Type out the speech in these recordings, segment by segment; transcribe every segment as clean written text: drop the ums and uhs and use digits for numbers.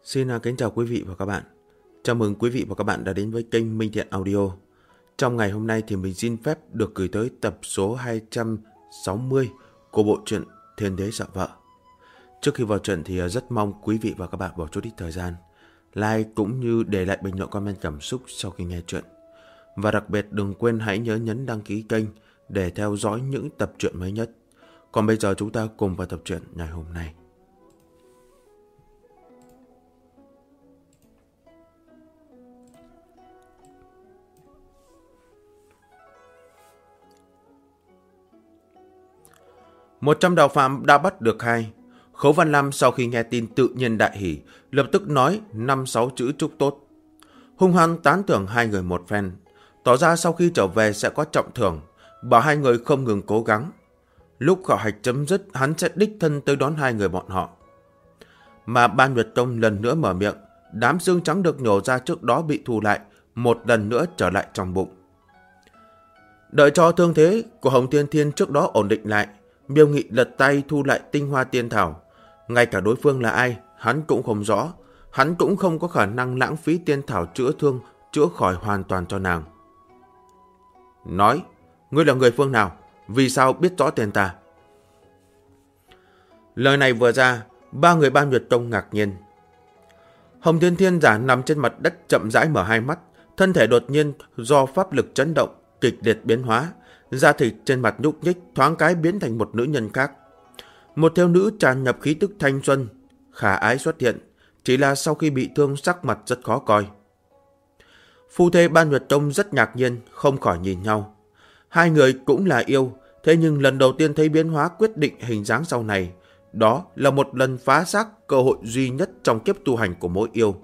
Xin kính chào quý vị và các bạn. Chào mừng quý vị và các bạn đã đến với kênh Minh Thiện Audio. Trong ngày hôm nay thì mình xin phép được gửi tới tập số 260 của bộ truyện Thiên Đế Sợ Vợ. Trước khi vào truyện thì rất mong quý vị và các bạn bỏ chút ít thời gian like cũng như để lại bình luận comment cảm xúc sau khi nghe truyện. Và đặc biệt đừng quên hãy nhớ nhấn đăng ký kênh để theo dõi những tập truyện mới nhất. Còn bây giờ chúng ta cùng vào tập truyện ngày hôm nay. Một trăm đạo phạm đã bắt được hai. Khấu Văn Lam sau khi nghe tin tự nhiên đại hỉ, lập tức nói 5-6 chữ chúc tốt. Hung hăng tán thưởng hai người một phen, tỏ ra sau khi trở về sẽ có trọng thưởng, bảo hai người không ngừng cố gắng. Lúc khảo hạch chấm dứt, hắn sẽ đích thân tới đón hai người bọn họ. Mà Ban Nguyệt Tông lần nữa mở miệng, đám xương trắng được nhổ ra trước đó bị thu lại, một lần nữa trở lại trong bụng. Đợi cho thương thế của Hồng Thiên Thiên trước đó ổn định lại, Miêu Nghị lật tay thu lại tinh hoa tiên thảo. Ngay cả đối phương là ai, hắn cũng không rõ. Hắn cũng không có khả năng lãng phí tiên thảo chữa thương, chữa khỏi hoàn toàn cho nàng. Nói, ngươi là người phương nào? Vì sao biết rõ tên ta? Lời này vừa ra, ba người Ban Nguyệt Tông ngạc nhiên. Hồng Thiên Thiên giả nằm trên mặt đất chậm rãi mở hai mắt, thân thể đột nhiên do pháp lực chấn động, kịch liệt biến hóa. Da thịt trên mặt nhúc nhích thoáng cái biến thành một nữ nhân khác. Một thiếu nữ tràn nhập khí tức thanh xuân, khả ái xuất hiện, chỉ là sau khi bị thương sắc mặt rất khó coi. Phu thê Ban Nguyệt Tông rất ngạc nhiên, không khỏi nhìn nhau. Hai người cũng là yêu, thế nhưng lần đầu tiên thấy biến hóa quyết định hình dáng sau này. Đó là một lần phá xác, cơ hội duy nhất trong kiếp tu hành của mỗi yêu.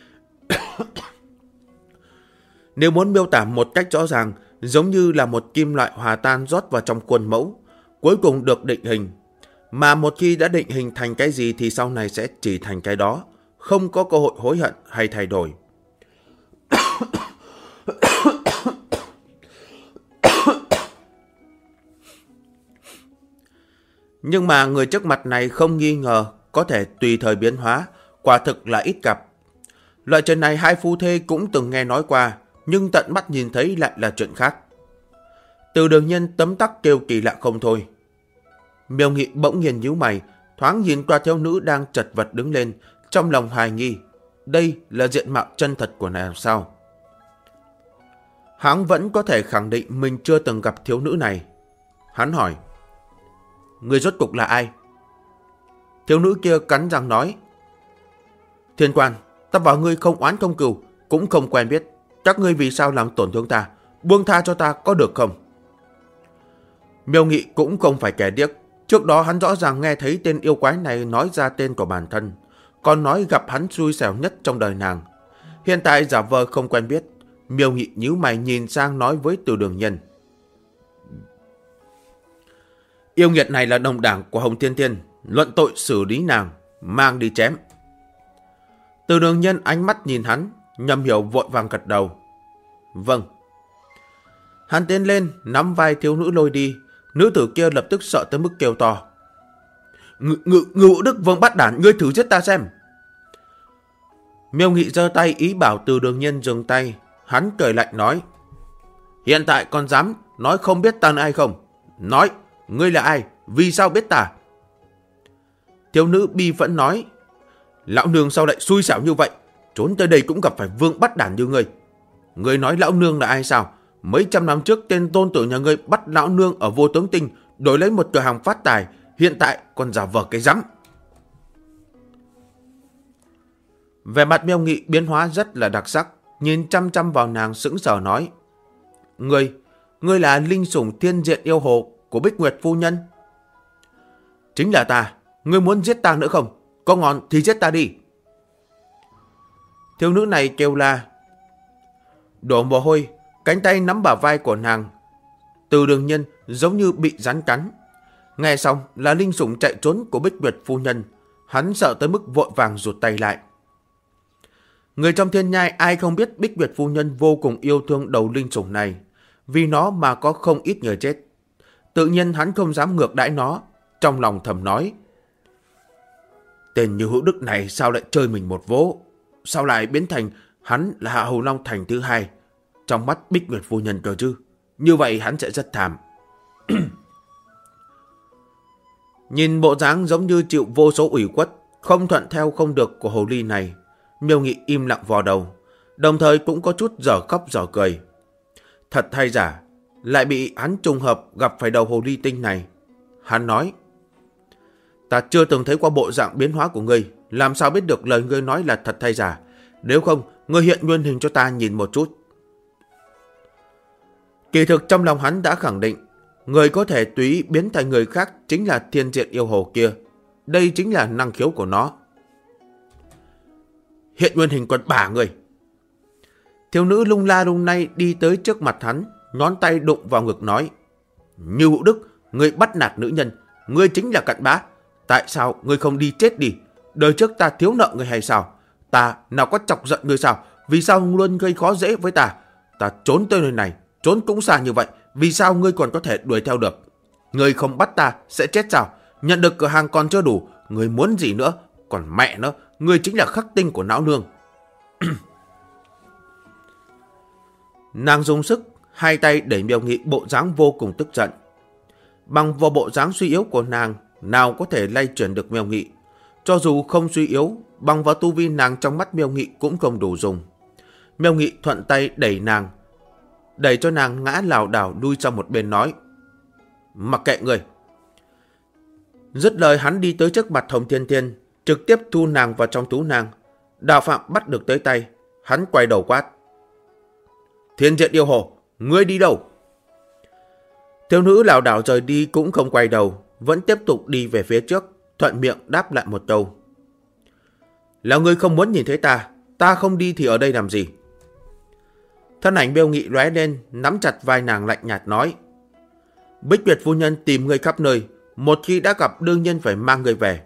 Nếu muốn miêu tả một cách rõ ràng, giống như là một kim loại hòa tan rót vào trong khuôn mẫu, cuối cùng được định hình. Mà một khi đã định hình thành cái gì thì sau này sẽ chỉ thành cái đó, không có cơ hội hối hận hay thay đổi. Nhưng mà người trước mặt này không nghi ngờ có thể tùy thời biến hóa, quả thực là ít gặp. Loại chuyện này hai phu thê cũng từng nghe nói qua, nhưng tận mắt nhìn thấy lại là chuyện khác. Từ Đường Nhân tấm tắc kêu kỳ lạ không thôi. Miêu Nghị bỗng nhiên nhíu mày, thoáng nhìn qua thiếu nữ đang chật vật đứng lên, trong lòng hoài nghi, đây là diện mạo chân thật của nàng sao? Hắn vẫn có thể khẳng định mình chưa từng gặp thiếu nữ này. Hắn hỏi, người rốt cục là ai? Thiếu nữ kia cắn răng nói, Thiên Quan, ta và ngươi không oán không cừu, cũng không quen biết. Các ngươi vì sao làm tổn thương ta? Buông tha cho ta có được không? Miêu Nghị cũng không phải kẻ điếc. Trước đó hắn rõ ràng nghe thấy tên yêu quái này nói ra tên của bản thân, còn nói gặp hắn xui xẻo nhất trong đời nàng. Hiện tại giả vờ không quen biết. Miêu Nghị nhíu mày nhìn sang nói với Từ Đường Nhân, yêu nghiệt này là đồng đảng của Hồng Thiên Thiên, luận tội xử lý nàng, mang đi chém. Từ Đường Nhân ánh mắt nhìn hắn, Nhâm Hiểu vội vàng gật đầu. Vâng. Hắn tiến lên, nắm vai thiếu nữ lôi đi. Nữ tử kia lập tức sợ tới mức kêu to. Ngự Đức Vương Bát Đản, ngươi thử giết ta xem. Miêu Nghị giơ tay ý bảo Từ Đường Nhân dừng tay. Hắn cười lạnh nói, hiện tại còn dám nói không biết ta là ai không? Nói, ngươi là ai? Vì sao biết ta? Thiếu nữ bi phẫn nói, lão nương sao lại xui xẻo như vậy? Trốn tới đây cũng gặp phải Vương Bát Đản như ngươi. Ngươi nói lão nương là ai sao? Mấy trăm năm trước tên tôn tử nhà ngươi bắt lão nương ở Vô Tướng Tinh, đổi lấy một cửa hàng phát tài, hiện tại còn giả vờ cái rắm. Vẻ mặt Miêu Nghị biến hóa rất là đặc sắc, nhìn chăm chăm vào nàng sững sờ nói, ngươi là linh sủng thiên diện yêu hồ của Bích Nguyệt phu nhân? Chính là ta. Ngươi muốn giết ta nữa không? Có ngon thì giết ta đi. Thiếu nữ này kêu la, đổ mồ hôi, cánh tay nắm bả vai của nàng. Từ Đường Nhân giống như bị rắn cắn. Nghe xong là linh sủng chạy trốn của Bích Nguyệt phu nhân, hắn sợ tới mức vội vàng rụt tay lại. Người trong thiên nhai ai không biết Bích Nguyệt phu nhân vô cùng yêu thương đầu linh sủng này, vì nó mà có không ít người chết. Tự nhiên hắn không dám ngược đãi nó, trong lòng thầm nói, Tên Như Hữu Đức này sao lại chơi mình một vố? Sao lại biến thành hắn là Hạ Hầu Long Thành thứ hai trong mắt Bích Nguyệt phu nhân cơ chứ? Như vậy hắn sẽ rất thảm. Nhìn bộ dáng giống như chịu vô số ủy khuất, không thuận theo không được của hồ ly này, Miêu Nghị im lặng vò đầu, đồng thời cũng có chút dở khóc dở cười. Thật hay giả, lại bị hắn trùng hợp gặp phải đầu hồ ly tinh này. Hắn nói, ta chưa từng thấy qua bộ dạng biến hóa của ngươi, làm sao biết được lời ngươi nói là thật hay giả? Nếu không, ngươi hiện nguyên hình cho ta nhìn một chút. Kỳ thực trong lòng hắn đã khẳng định, người có thể tùy ý biến thành người khác chính là Thiên Diện Yêu Hồ kia. Đây chính là năng khiếu của nó. Hiện nguyên hình còn bả người. Thiếu nữ lung la lung lay đi tới trước mặt hắn, ngón tay đụng vào ngực nói, Như Hữu Đức, ngươi bắt nạt nữ nhân, ngươi chính là cặn bã. Tại sao ngươi không đi chết đi? Đời trước ta thiếu nợ ngươi hay sao? Ta nào có chọc giận ngươi sao? Vì sao luôn gây khó dễ với ta? Ta trốn tới nơi này, trốn cũng xa như vậy, vì sao ngươi còn có thể đuổi theo được? Ngươi không bắt ta sẽ chết sao? Nhận được cửa hàng còn chưa đủ, ngươi muốn gì nữa? Còn mẹ nó, ngươi chính là khắc tinh của não nương. Nàng dùng sức, hai tay đẩy Miêu Nghị bộ dáng vô cùng tức giận. Bằng vào bộ dáng suy yếu của nàng, nào có thể lay chuyển được Miêu Nghị. Cho dù không suy yếu, bằng vào tu vi nàng trong mắt Miêu Nghị cũng không đủ dùng. Miêu Nghị thuận tay đẩy cho nàng ngã lảo đảo lui sang một bên nói, mặc kệ người. Dứt lời hắn đi tới trước mặt Hồng Thiên Thiên, trực tiếp thu nàng vào trong túi nàng. Đạo Phạm bắt được tới tay, hắn quay đầu quát, Thiên Diện Yêu Hồ, ngươi đi đâu? Thiếu nữ lảo đảo rời đi cũng không quay đầu, vẫn tiếp tục đi về phía trước, thuận miệng đáp lại một câu, là ngươi không muốn nhìn thấy ta, ta không đi thì ở đây làm gì? Thân ảnh Miêu Nghị lóe lên, nắm chặt vai nàng lạnh nhạt nói, Bích Nguyệt phu nhân tìm ngươi khắp nơi, một khi đã gặp đương nhiên phải mang ngươi về.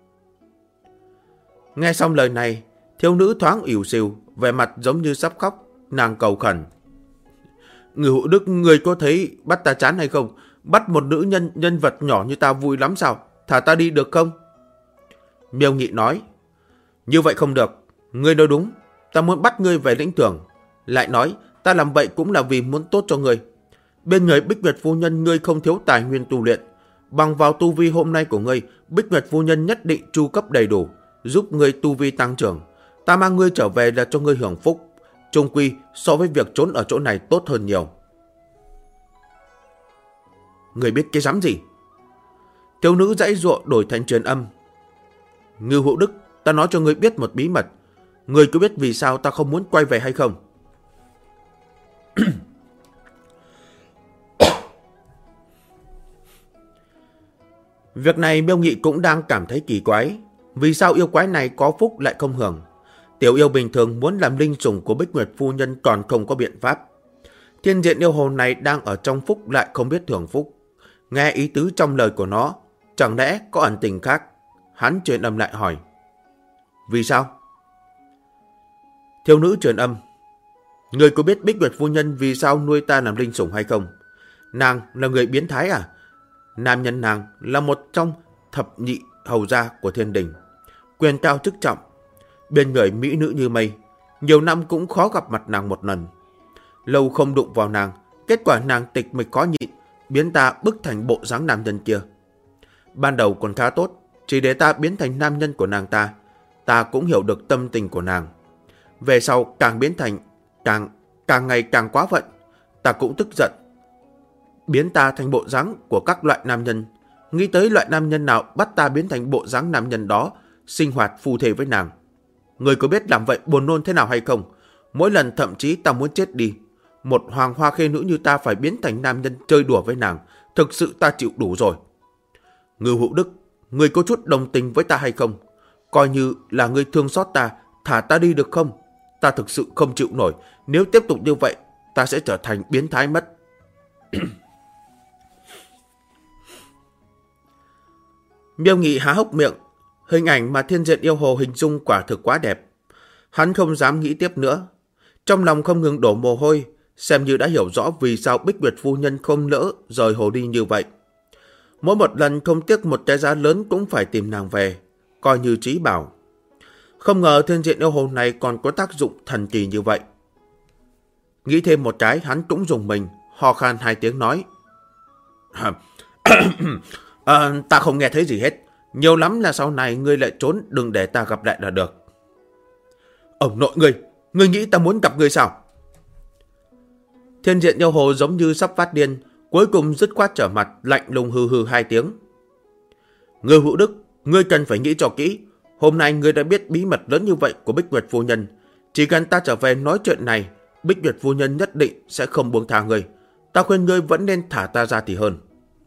Nghe xong lời này, thiếu nữ thoáng ỉu xìu, vẻ mặt giống như sắp khóc, nàng cầu khẩn, Người Hữu Đức, người có thấy bắt ta chán hay không? Bắt một nữ nhân vật nhỏ như ta vui lắm sao? Thả ta đi được không? Miêu Nghị nói, như vậy không được, ngươi nói đúng, ta muốn bắt ngươi về lĩnh thưởng. Lại nói, ta làm vậy cũng là vì muốn tốt cho ngươi. Bên người Bích Nguyệt phu nhân ngươi không thiếu tài nguyên tu luyện. Bằng vào tu vi hôm nay của ngươi, Bích Nguyệt phu nhân nhất định chu cấp đầy đủ, giúp ngươi tu vi tăng trưởng. Ta mang ngươi trở về là cho ngươi hưởng phúc. Chung quy so với việc trốn ở chỗ này tốt hơn nhiều. Ngươi biết cái rắm gì? Thiếu nữ dãy dụa đổi thành truyền âm. Ngưu Hữu Đức, ta nói cho ngươi biết một bí mật. Ngươi có biết vì sao ta không muốn quay về hay không? Việc này Miêu Nghị cũng đang cảm thấy kỳ quái. Vì sao yêu quái này có phúc lại không hưởng? Tiểu yêu bình thường muốn làm linh sủng của Bích Nguyệt phu nhân còn không có biện pháp. Thiên Diện Yêu Hồ này đang ở trong phúc lại không biết thưởng phúc. Nghe ý tứ trong lời của nó, chẳng lẽ có ẩn tình khác? Hắn truyền âm lại hỏi, vì sao? Thiếu nữ truyền âm, người có biết Bích Nguyệt phu nhân vì sao nuôi ta làm linh sủng hay không? Nàng là người biến thái à? Nam nhân nàng là một trong thập nhị hầu gia của thiên đình, quyền cao chức trọng, bên người mỹ nữ như mây, nhiều năm cũng khó gặp mặt nàng một lần. Lâu không đụng vào nàng, kết quả nàng tịch mịch khó nhịn, biến ta bức thành bộ dáng nam nhân kia. Ban đầu còn khá tốt, chỉ để ta biến thành nam nhân của nàng ta cũng hiểu được tâm tình của nàng. Về sau càng biến thành càng ngày càng quá phận, ta cũng tức giận, biến ta thành bộ dáng của các loại nam nhân. Nghĩ tới loại nam nhân nào bắt ta biến thành bộ dáng nam nhân đó, sinh hoạt phu thê với nàng. Người có biết làm vậy buồn nôn thế nào hay không? Mỗi lần thậm chí ta muốn chết đi. Một hoàng hoa khê nữ như ta phải biến thành nam nhân chơi đùa với nàng, thực sự ta chịu đủ rồi. Ngưu Hữu Đức, người có chút đồng tình với ta hay không? Coi như là người thương xót ta, thả ta đi được không? Ta thực sự không chịu nổi, nếu tiếp tục như vậy, ta sẽ trở thành biến thái mất. Miêu Nghị há hốc miệng, hình ảnh mà Thiên Diện Yêu Hồ hình dung quả thực quá đẹp. Hắn không dám nghĩ tiếp nữa, trong lòng không ngừng đổ mồ hôi, xem như đã hiểu rõ vì sao Bích Nguyệt phu nhân không nỡ rời hồ đi như vậy. Mỗi một lần không tiếc một cái giá lớn cũng phải tìm nàng về, coi như trí bảo. Không ngờ thiên diện yêu hồ này còn có tác dụng thần kỳ như vậy. Nghĩ thêm một cái, hắn cũng dùng mình, ho khan 2 tiếng nói. Ta không nghe thấy gì hết. Nhiều lắm là sau này ngươi lại trốn, đừng để ta gặp lại là được. Ông nội ngươi nghĩ ta muốn gặp ngươi sao? Thiên diện yêu hồ giống như sắp phát điên, cuối cùng dứt khoát trở mặt, lạnh lùng hừ hừ 2 tiếng. Ngươi Hữu Đức, ngươi cần phải nghĩ cho kỹ. Hôm nay ngươi đã biết bí mật lớn như vậy của Bích Nguyệt phu nhân. Chỉ cần ta trở về nói chuyện này, Bích Nguyệt phu nhân nhất định sẽ không buông tha ngươi. Ta khuyên ngươi vẫn nên thả ta ra thì hơn.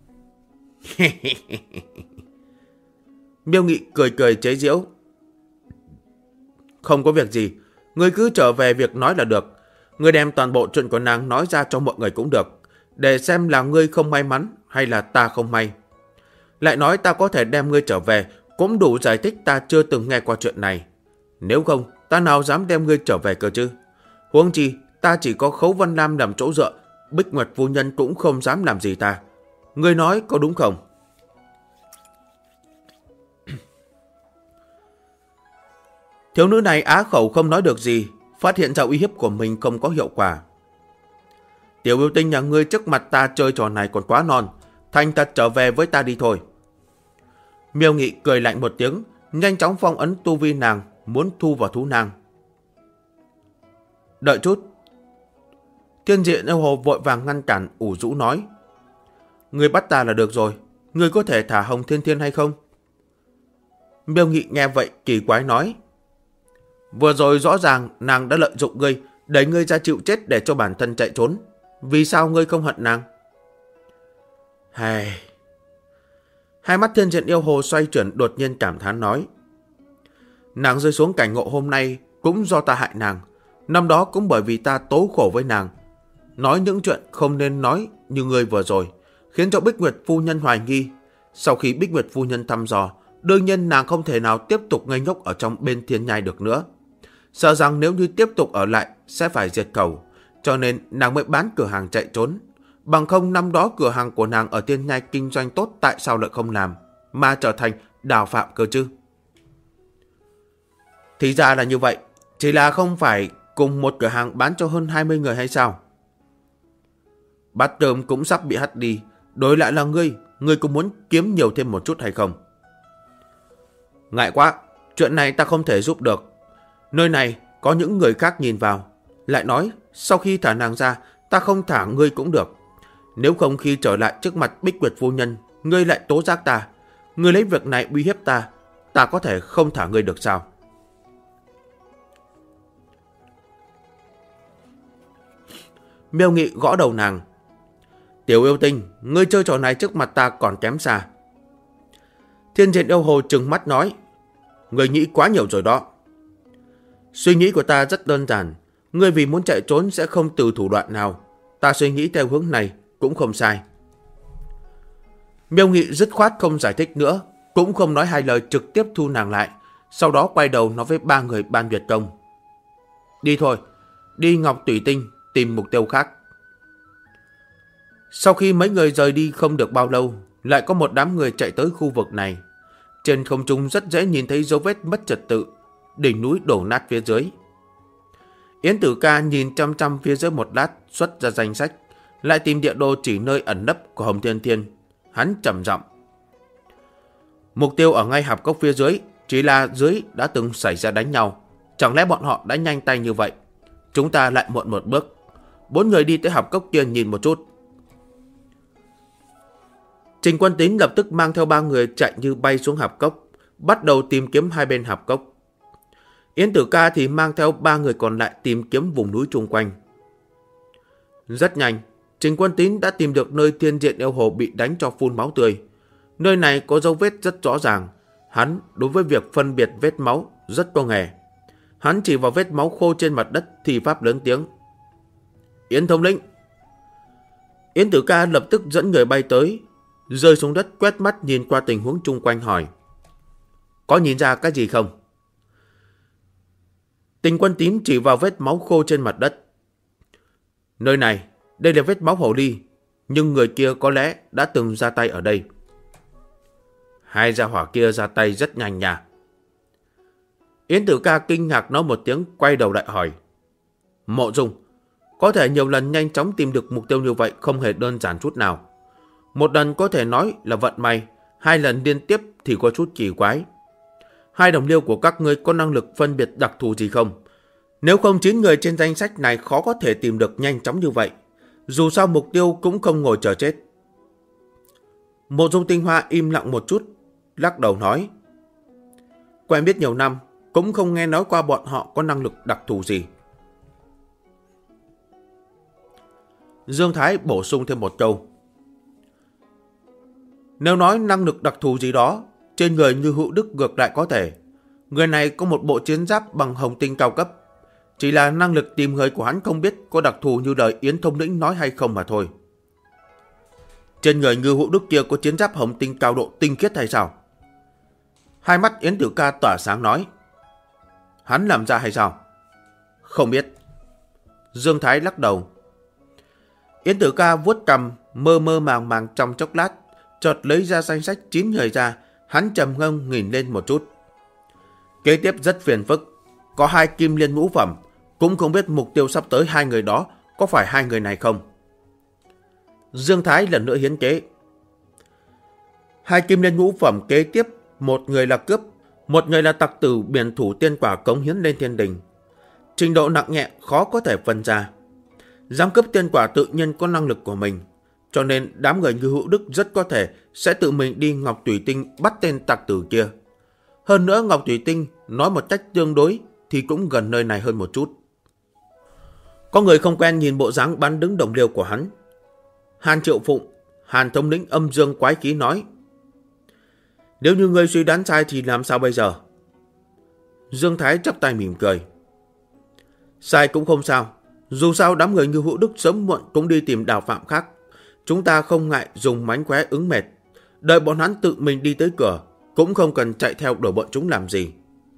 Miêu Nghị cười cười chế giễu. Không có việc gì, ngươi cứ trở về việc nói là được. Ngươi đem toàn bộ chuyện của nàng nói ra cho mọi người cũng được, để xem là ngươi không may mắn hay là ta không may. Lại nói ta có thể đem ngươi trở về cũng đủ giải thích ta chưa từng nghe qua chuyện này. Nếu không, ta nào dám đem ngươi trở về cơ chứ? Huống chi, ta chỉ có Khấu Văn Lam làm chỗ dựa, Bích Nguyệt phu nhân cũng không dám làm gì ta. Ngươi nói có đúng không? Thiếu nữ này á khẩu không nói được gì, phát hiện ra uy hiếp của mình không có hiệu quả. Tiểu yêu tinh nhà ngươi trước mặt ta chơi trò này còn quá non, thành thật trở về với ta đi thôi. Miêu Nghị cười lạnh một tiếng, nhanh chóng phong ấn tu vi nàng, muốn thu vào thú nàng. Đợi chút. Thiên diện yêu hồ vội vàng ngăn cản, ủ rũ nói. Ngươi bắt ta là được rồi, ngươi có thể thả Hồng Thiên Thiên hay không? Miêu Nghị nghe vậy kỳ quái nói. Vừa rồi rõ ràng nàng đã lợi dụng ngươi, đẩy ngươi ra chịu chết để cho bản thân chạy trốn. Vì sao ngươi không hận nàng? Hai mắt thiên diện yêu hồ xoay chuyển, đột nhiên cảm thán nói. Nàng rơi xuống cảnh ngộ hôm nay cũng do ta hại nàng. Năm đó cũng bởi vì ta tố khổ với nàng. Nói những chuyện không nên nói như ngươi vừa rồi, khiến cho Bích Nguyệt phu nhân hoài nghi. Sau khi Bích Nguyệt phu nhân thăm dò, đương nhiên nàng không thể nào tiếp tục ngây ngốc ở trong bên thiên nhai được nữa. Sợ rằng nếu như tiếp tục ở lại sẽ phải diệt khẩu, cho nên nàng mới bán cửa hàng chạy trốn. Bằng không năm đó cửa hàng của nàng ở thiên nhai kinh doanh tốt, tại sao lại không làm, mà trở thành đào phạm cơ chứ? Thì ra là như vậy, chỉ là không phải cùng một cửa hàng bán cho hơn 20 người hay sao? Bát Tường cũng sắp bị hắt đi, đối lại là ngươi có muốn kiếm nhiều thêm một chút hay không? Ngại quá, chuyện này ta không thể giúp được. Nơi này có những người khác nhìn vào. Lại nói, sau khi thả nàng ra, ta không thả ngươi cũng được. Nếu không khi trở lại trước mặt Bích Nguyệt phu nhân, ngươi lại tố giác ta. Ngươi lấy việc này uy hiếp ta, ta có thể không thả ngươi được sao? Miêu Nghị gõ đầu nàng. Tiểu yêu tinh, ngươi chơi trò này trước mặt ta còn kém xa. Thiên diện yêu hồ trừng mắt nói. Ngươi nghĩ quá nhiều rồi đó. Suy nghĩ của ta rất đơn giản. Ngươi vì muốn chạy trốn sẽ không từ thủ đoạn nào. Ta suy nghĩ theo hướng này cũng không sai. Miêu Nghị dứt khoát không giải thích nữa, cũng không nói hai lời, trực tiếp thu nàng lại. Sau đó quay đầu nói với 3 người ban Việt công. Đi thôi, đi Ngọc Tủy Tinh tìm mục tiêu khác. Sau khi mấy người rời đi không được bao lâu, lại có một đám người chạy tới khu vực này. Trên không trung rất dễ nhìn thấy dấu vết mất trật tự, đỉnh núi đổ nát phía dưới. Yến Tử Ca nhìn chăm chăm phía dưới một lát, xuất ra danh sách, lại tìm địa đồ chỉ nơi ẩn nấp của Hồng Thiên Thiên. Hắn trầm giọng. Mục tiêu ở ngay hạp cốc phía dưới, chỉ là dưới đã từng xảy ra đánh nhau. Chẳng lẽ bọn họ đã nhanh tay như vậy? Chúng ta lại muộn một bước. 4 người đi tới hạp cốc kia nhìn một chút. Trình Quân Tín lập tức mang theo 3 người chạy như bay xuống hạp cốc, bắt đầu tìm kiếm hai bên hạp cốc. Yến Tử Ca thì mang theo 3 người còn lại tìm kiếm vùng núi chung quanh. Rất nhanh, Trình Quân Tín đã tìm được nơi thiên diện yêu hồ bị đánh cho phun máu tươi. Nơi này có dấu vết rất rõ ràng. Hắn đối với việc phân biệt vết máu rất có nghề. Hắn chỉ vào vết máu khô trên mặt đất thì pháp lớn tiếng. Yến thống lĩnh. Yến Tử Ca lập tức dẫn người bay tới, rơi xuống đất quét mắt nhìn qua tình huống chung quanh hỏi. Có nhìn ra cái gì không? Trình Quân Tín chỉ vào vết máu khô trên mặt đất. Nơi này, đây là vết máu hồ ly, nhưng người kia có lẽ đã từng ra tay ở đây. Hai gia hỏa kia ra tay rất nhanh nha, Yến Tử Ca kinh ngạc nói một tiếng, quay đầu lại hỏi. Mộ Dung, có thể nhiều lần nhanh chóng tìm được mục tiêu như vậy không hề đơn giản chút nào. Một lần có thể nói là vận may, 2 lần liên tiếp thì có chút kỳ quái. 2 đồng liêu của các ngươi có năng lực phân biệt đặc thù gì không? Nếu không 9 người trên danh sách này khó có thể tìm được nhanh chóng như vậy. Dù sao mục tiêu cũng không ngồi chờ chết. Mộ Dung Tinh Hoa im lặng một chút, lắc đầu nói. Quen biết nhiều năm, cũng không nghe nói qua bọn họ có năng lực đặc thù gì. Dương Thái bổ sung thêm một câu. Nếu nói năng lực đặc thù gì đó, trên người Như Hữu Đức ngược lại có thể. Người này có một bộ chiến giáp bằng hồng tinh cao cấp. Chỉ là năng lực tìm người của hắn không biết có đặc thù như lời Yến thống lĩnh nói hay không mà thôi. Trên người Như Hữu Đức kia có chiến giáp hồng tinh cao độ tinh khiết hay sao? Hai mắt Yến Tử Ca tỏa sáng nói. Hắn làm ra hay sao? Không biết. Dương Thái lắc đầu. Yến Tử Ca vuốt cằm, mơ mơ màng màng trong chốc lát, chợt lấy ra danh sách 9 người ra, hắn trầm ngâm nhìn lên một chút. Kế tiếp rất phiền phức, có 2 kim liên ngũ phẩm, cũng không biết mục tiêu sắp tới 2 người đó có phải 2 người này không. Dương Thái lần nữa hiến kế. 2 kim liên ngũ phẩm kế tiếp, một người là cướp, một người là tặc tử biển thủ tiên quả cống hiến lên thiên đình. Trình độ nặng nhẹ khó có thể phân ra. Giám cướp tiên quả tự nhiên có năng lực của mình, cho nên đám người Như Hữu Đức rất có thể sẽ tự mình đi Ngọc Thủy Tinh bắt tên tặc tử kia. Hơn nữa Ngọc Thủy Tinh nói một cách tương đối thì cũng gần nơi này hơn một chút. Có người không quen nhìn bộ dáng bắn đứng đồng liêu của hắn. Hàn Triệu Phụng, Hàn thống lĩnh âm dương quái khí nói. Nếu như ngươi suy đoán sai thì làm sao bây giờ? Dương Thái chắp tay mỉm cười. Sai cũng không sao. Dù sao đám người Như Hữu Đức sớm muộn cũng đi tìm đào phạm khác. Chúng ta không ngại dùng mánh khóe ứng mệt. Đợi bọn hắn tự mình đi tới cửa, cũng không cần chạy theo đuổi bọn chúng làm gì.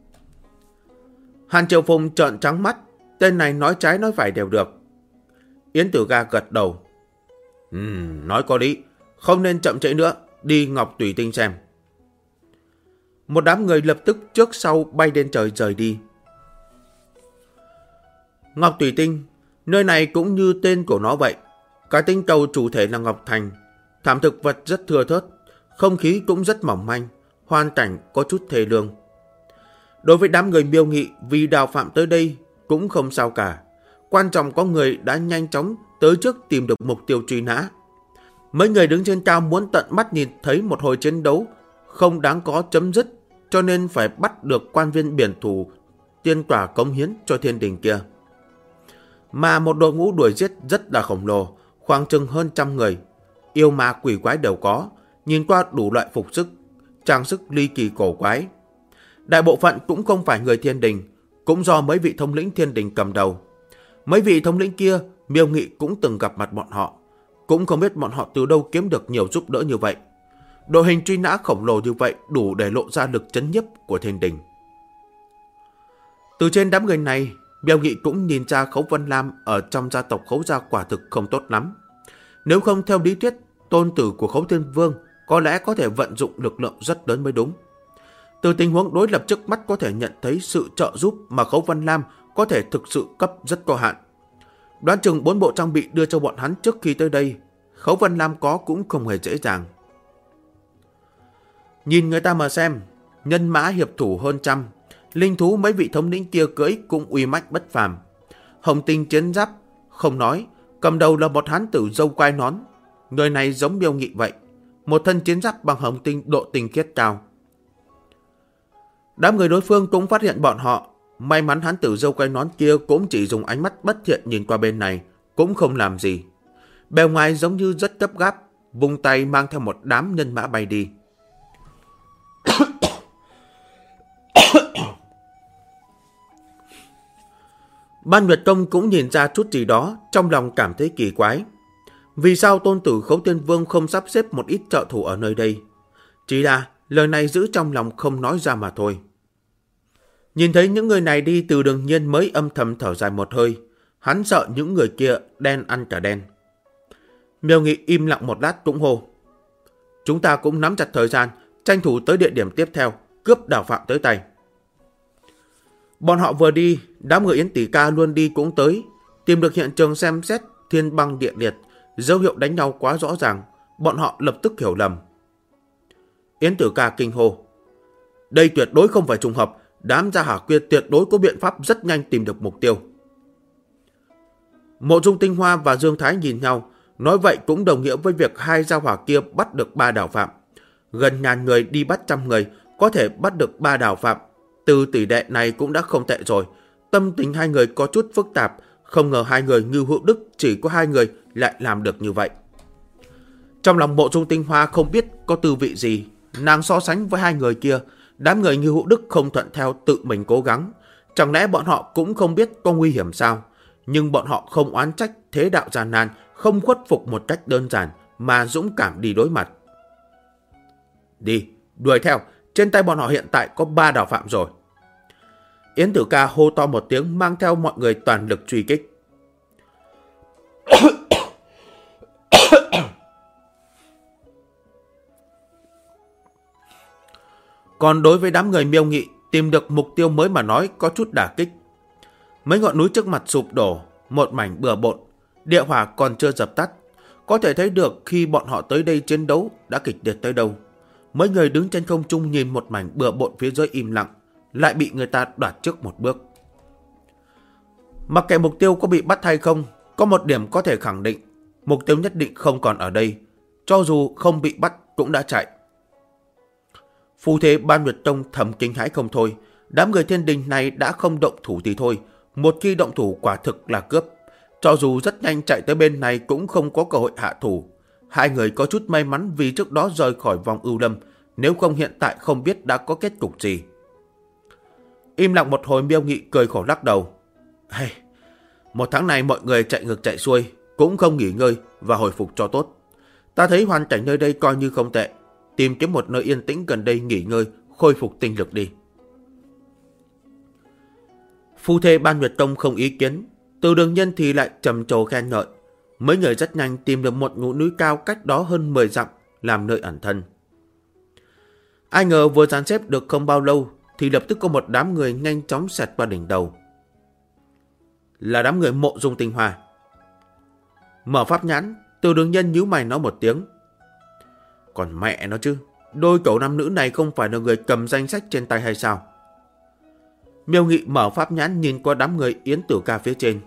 Hàn Triệu Phụng trợn trắng mắt. Tên này nói trái nói phải đều được. Yến Tử Ca gật đầu. Nói có lý. Không nên chậm trễ nữa. Đi Ngọc Thủy Tinh xem. Một đám người lập tức trước sau bay lên trời rời đi. Ngọc Thủy Tinh, nơi này cũng như tên của nó vậy. Cái tinh cầu chủ thể là Ngọc Thành. Thảm thực vật rất thưa thớt, không khí cũng rất mỏng manh, hoàn cảnh có chút thê lương. Đối với đám người Miêu Nghị, vì đào phạm tới đây cũng không sao cả. Quan trọng có người đã nhanh chóng tới trước tìm được mục tiêu truy nã. Mấy người đứng trên cao muốn tận mắt nhìn thấy một hồi chiến đấu không đáng có chấm dứt, cho nên phải bắt được quan viên biển thủ tiên quả cống hiến cho thiên đình kia. Mà một đội ngũ đuổi giết rất là khổng lồ, khoảng chừng hơn 100 người. Yêu ma quỷ quái đều có, nhìn qua đủ loại phục sức, trang sức ly kỳ cổ quái. Đại bộ phận cũng không phải người thiên đình, cũng do mấy vị thống lĩnh thiên đình cầm đầu. Mấy vị thống lĩnh kia, Miêu Nghị cũng từng gặp mặt bọn họ, cũng không biết bọn họ từ đâu kiếm được nhiều giúp đỡ như vậy. Đội hình truy nã khổng lồ như vậy đủ để lộ ra lực chấn nhiếp của thiên đình. Từ trên đám người này, Miêu Nghị cũng nhìn ra Khấu Vân Lam ở trong gia tộc Khấu gia quả thực không tốt lắm. Nếu không theo lý thuyết, tôn tử của Khấu Thiên Vương có lẽ có thể vận dụng lực lượng rất lớn mới đúng. Từ tình huống đối lập trước mắt có thể nhận thấy sự trợ giúp mà Khấu Vân Lam có thể thực sự cấp rất có hạn. Đoán chừng 4 bộ trang bị đưa cho bọn hắn trước khi tới đây, Khấu Vân Lam có cũng không hề dễ dàng. Nhìn người ta mà xem, nhân mã hiệp thủ hơn 100, linh thú mấy vị thống lĩnh kia cưỡi cũng uy mãnh bất phàm. Hồng tinh chiến giáp, không nói, cầm đầu là một hán tử râu quai nón. Người này giống Miêu Nghị vậy, một thân chiến giáp bằng hồng tinh độ tinh khiết cao. Đám người đối phương cũng phát hiện bọn họ. May mắn hán tử râu quai nón kia cũng chỉ dùng ánh mắt bất thiện nhìn qua bên này, cũng không làm gì. Bề ngoài giống như rất gấp gáp, vung tay mang theo một đám nhân mã bay đi. Ban Nguyệt Công cũng nhìn ra chút gì đó, trong lòng cảm thấy kỳ quái. Vì sao tôn tử Khấu Thiên Vương không sắp xếp một ít trợ thủ ở nơi đây? Chỉ là lời này giữ trong lòng không nói ra mà thôi. Nhìn thấy những người này đi, Từ Đường Nhiên mới âm thầm thở dài một hơi. Hắn sợ những người kia đen ăn cả đen. Miêu Nghị im lặng một lát cũng hô. Chúng ta cũng nắm chặt thời gian, tranh thủ tới địa điểm tiếp theo, cướp đào phạm tới tay. Bọn họ vừa đi, đám người Yến Tỷ Ca luôn đi cũng tới, tìm được hiện trường xem xét thiên băng địa liệt, dấu hiệu đánh nhau quá rõ ràng, bọn họ lập tức hiểu lầm. Yến Tử Ca kinh hô. Đây tuyệt đối không phải trùng hợp, đám gia hỏa kia tuyệt đối có biện pháp rất nhanh tìm được mục tiêu. Mộ Dung Tinh Hoa và Dương Thái nhìn nhau, nói vậy cũng đồng nghĩa với việc hai gia hỏa kia bắt được 3 đạo phạm. Gần ngàn người đi bắt trăm người, có thể bắt được 3 đạo phạm. Từ tỷ đệ này cũng đã không tệ rồi. Tâm tình hai người có chút phức tạp, không ngờ hai người Ngưu Hữu Đức chỉ có hai người lại làm được như vậy. Trong lòng Mộ Dung Tinh Hoa không biết có tư vị gì, nàng so sánh với hai người kia, đám người Ngưu Hữu Đức không thuận theo tự mình cố gắng. Chẳng lẽ bọn họ cũng không biết có nguy hiểm sao? Nhưng bọn họ không oán trách thế đạo gian nan, không khuất phục một cách đơn giản mà dũng cảm đi đối mặt. Đi, đuổi theo, trên tay bọn họ hiện tại có 3 đạo phạm rồi. Yến Tử Ca hô to một tiếng mang theo mọi người toàn lực truy kích. Còn đối với đám người Miêu Nghị, tìm được mục tiêu mới mà nói có chút đả kích. Mấy ngọn núi trước mặt sụp đổ, một mảnh bừa bộn, địa hỏa còn chưa dập tắt. Có thể thấy được khi bọn họ tới đây chiến đấu đã kịch liệt tới đâu. Mấy người đứng trên không trung nhìn một mảnh bừa bộn phía dưới im lặng, lại bị người ta đoạt trước một bước. Mặc kệ mục tiêu có bị bắt hay không, có một điểm có thể khẳng định, mục tiêu nhất định không còn ở đây, cho dù không bị bắt cũng đã chạy. Phu thế Ban Nguyệt Tông thầm kinh hãi không thôi, đám người Thiên Đình này đã không động thủ thì thôi, một khi động thủ quả thực là cướp. Cho dù rất nhanh chạy tới bên này cũng không có cơ hội hạ thủ. Hai người có chút may mắn vì trước đó rời khỏi vòng ưu lâm, nếu không hiện tại không biết đã có kết cục gì. Im lặng một hồi, Miêu Nghị cười khổ lắc đầu. Hey, một tháng này mọi người chạy ngược chạy xuôi, cũng không nghỉ ngơi và hồi phục cho tốt. Ta thấy hoàn cảnh nơi đây coi như không tệ, tìm kiếm một nơi yên tĩnh gần đây nghỉ ngơi, khôi phục tinh lực đi. Phu thê Ban Nguyệt Tông không ý kiến, Từ Đường Nhân thì lại trầm trồ khen ngợi. Mấy người rất nhanh tìm được một ngọn núi cao cách đó hơn 10 dặm làm nơi ẩn thân. Ai ngờ vừa dàn xếp được không bao lâu thì lập tức có một đám người nhanh chóng xẹt qua đỉnh đầu. Là đám người Mộ Dung Tinh Hoa. Mở pháp nhãn, Từ Đường Nhân nhíu mày nói một tiếng. Còn mẹ nó chứ, đôi cậu nam nữ này không phải là người cầm danh sách trên tay hay sao? Miêu Nghị mở pháp nhãn nhìn qua đám người Yến Tử Ca phía trên.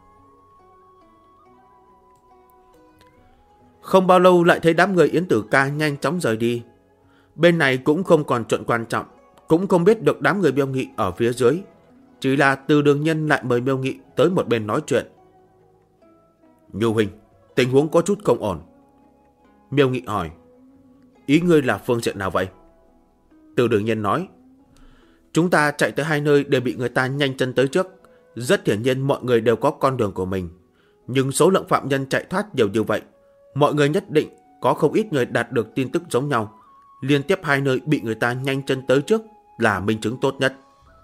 Không bao lâu lại thấy đám người Yến Tử Ca nhanh chóng rời đi. Bên này cũng không còn chuyện quan trọng, cũng không biết được đám người Miêu Nghị ở phía dưới. Chỉ là Từ Đường Nhân lại mời Miêu Nghị tới một bên nói chuyện. Nhu huynh, tình huống có chút không ổn. Miêu Nghị hỏi. Ý ngươi là phương diện nào vậy? Từ Đường Nhân nói. Chúng ta chạy tới hai nơi đều bị người ta nhanh chân tới trước. Rất hiển nhiên mọi người đều có con đường của mình. Nhưng số lượng phạm nhân chạy thoát nhiều như vậy, mọi người nhất định có không ít người đạt được tin tức giống nhau. Liên tiếp hai nơi bị người ta nhanh chân tới trước là minh chứng tốt nhất.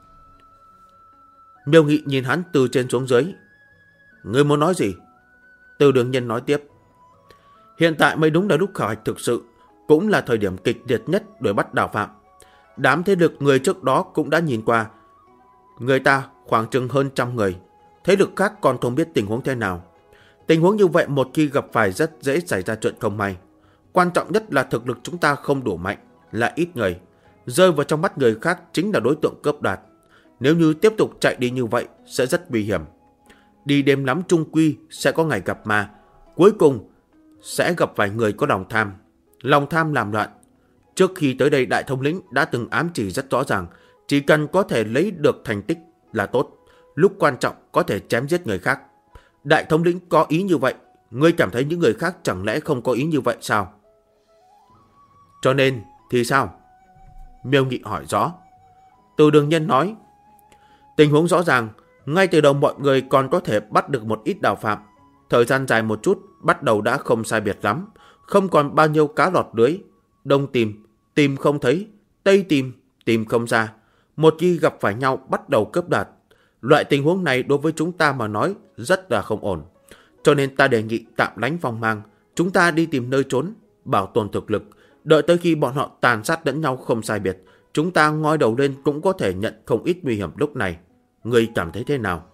Miêu Nghị nhìn hắn từ trên xuống dưới. Ngươi muốn nói gì? Từ Đường Nhân nói tiếp. Hiện tại mới đúng là lúc khảo hạch thực sự, cũng là thời điểm kịch liệt nhất đuổi bắt đạo phạm. Đám thế lực người trước đó cũng đã nhìn qua. Người ta khoảng chừng hơn 100 người. Thế lực khác còn không biết tình huống thế nào. Tình huống như vậy một khi gặp phải rất dễ xảy ra chuyện không may. Quan trọng nhất là thực lực chúng ta không đủ mạnh, là ít người. Rơi vào trong mắt người khác chính là đối tượng cướp đoạt. Nếu như tiếp tục chạy đi như vậy sẽ rất nguy hiểm. Đi đêm lắm trung quy sẽ có ngày gặp ma. Cuối cùng sẽ gặp vài người có lòng tham. Lòng tham làm loạn. Trước khi tới đây Đại Thống lĩnh đã từng ám chỉ rất rõ ràng, chỉ cần có thể lấy được thành tích là tốt, lúc quan trọng có thể chém giết người khác. Đại Thống lĩnh có ý như vậy, ngươi cảm thấy những người khác chẳng lẽ không có ý như vậy sao? Cho nên thì sao? Miêu Nghị hỏi rõ. Từ Đường Nhân nói. Tình huống rõ ràng, ngay từ đầu mọi người còn có thể bắt được một ít đạo phạm. Thời gian dài một chút, bắt đầu đã không sai biệt lắm, không còn bao nhiêu cá lọt lưới. Đông tìm, tìm không thấy, Tây tìm, tìm không ra. Một khi gặp phải nhau bắt đầu cướp đoạt. Loại tình huống này đối với chúng ta mà nói rất là không ổn. Cho nên ta đề nghị tạm lánh phong mang, chúng ta đi tìm nơi trốn, bảo tồn thực lực. Đợi tới khi bọn họ tàn sát lẫn nhau không sai biệt, chúng ta ngoi đầu lên cũng có thể nhận không ít nguy hiểm lúc này. Ngươi cảm thấy thế nào?